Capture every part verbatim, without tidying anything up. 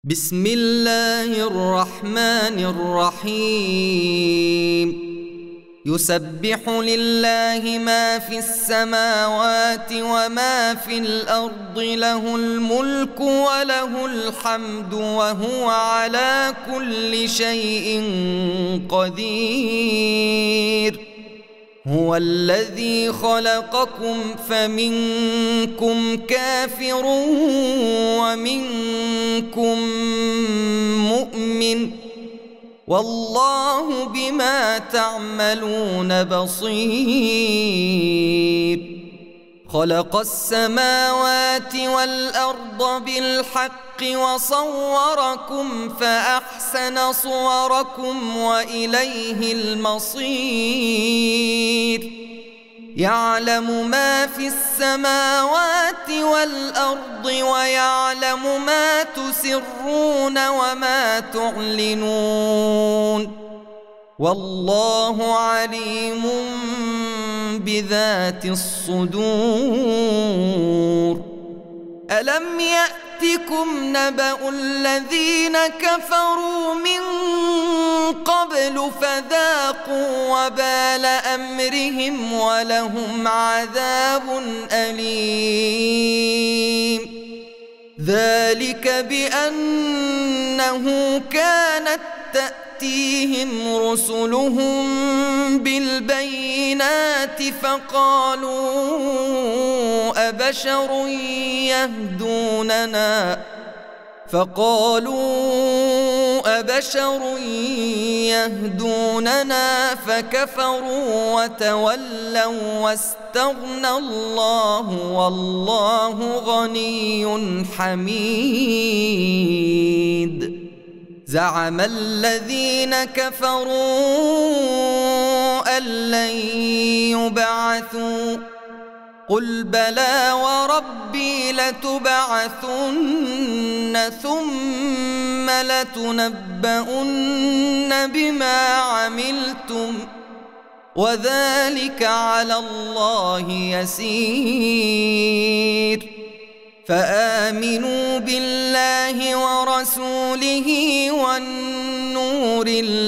بسم الله الرحمن الرحيم يسبح لله ما في السماوات وما في الأرض له الملك وله الحمد وهو على كل شيء قدير هو الذي خلقكم فمنكم كافر ومنكم مؤمن والله بما تعملون بصير خلق السماوات والأرض بالحق وصوركم فأحسن صوركم وإليه المصير يعلم ما في السماوات والأرض ويعلم ما تسرون وما تعلنون والله عليم بذات الصدور ألم يأتكم نبأ الذين كفروا من قبل فذاقوا وبال أمرهم ولهم عذاب أليم ذلك بأنه كانت تأتيهم رسلهم بالبينات فقالوا أبشر يهدوننا فقالوا أبشر يهدوننا فكفروا وتولوا واستغنى الله والله غني حميد زعم الذين كفروا أن لن يبعثوا قل بلى وربي لتبعثن ثم لتنبؤن بما عملتم وذلك على الله يسير فآمنوا بالله ورسوله والنور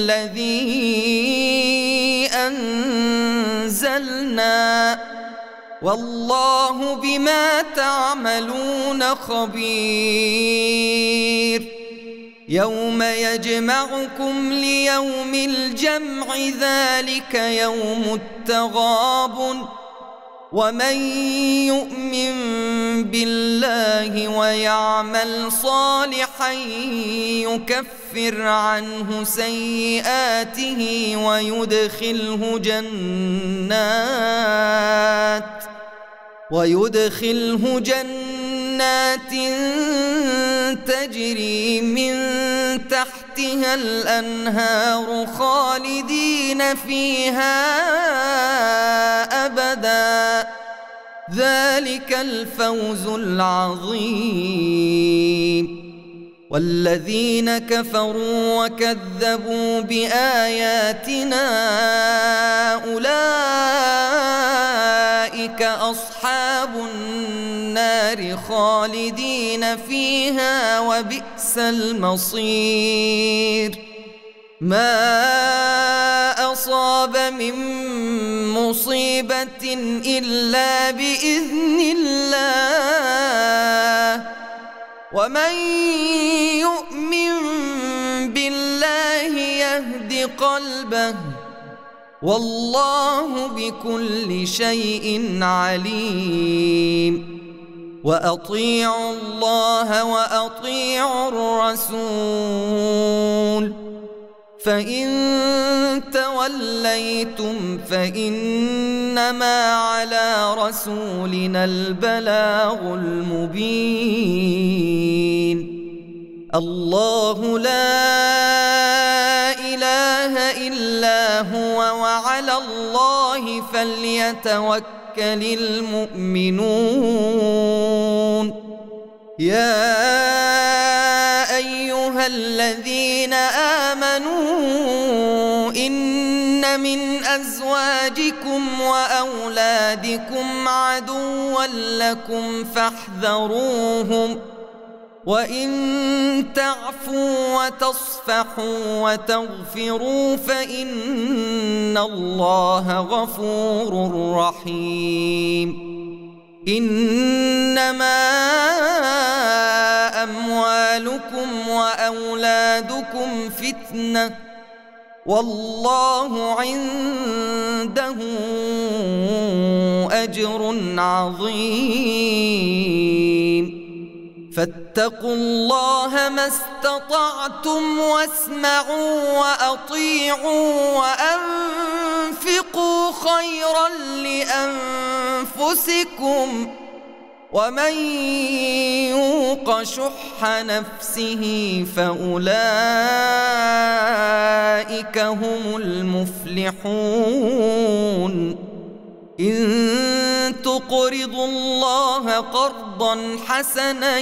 الذي أنزلنا والله بما تعملون خبير يوم يجمعكم ليوم الجمع ذلك يوم التغابن ومن يؤمن بالله ويعمل صالحا يكفر عنه سيئاته ويدخله جنات ويدخله جنات تجري من تحتها الأنهار خالدين فيها أبدا ذلك الفوز العظيم والذين كفروا وكذبوا بآياتنا أولئك أصحاب النار خالدين فيها وبئس المصير ما أصاب من مصيبة إلا بإذن الله ومن يؤمن بالله يهد قلبه والله بكل شيء عليم وأطيعوا الله وأطيعوا الرسول فإن توليتم فإنما على رسولنا البلاغ المبين الله لا إله إلا هو وعلى الله فليتوكل المؤمنون يا أيها الذين آمنوا إن من أزواجكم وأولادكم عدوا لكم فاحذروهم وإن تعفوا وتصفحوا وتغفروا فإن الله غفور رحيم. إنما أموالكم وأولادكم فتنة والله عنده أجر عظيم. فاتقوا الله ما استطعتم واسمعوا وأطيعوا وأنفقوا خيرا لأنفسكم ومن يوق شح نفسه فأولئك هم المفلحون. إن تقرضوا الله قرضا حسنا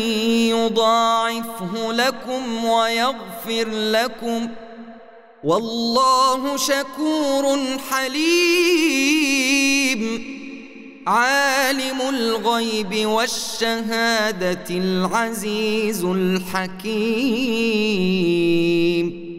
يضاعفه لكم ويغفر لكم والله شكور حليم. عالم الغيب والشهادة العزيز الحكيم.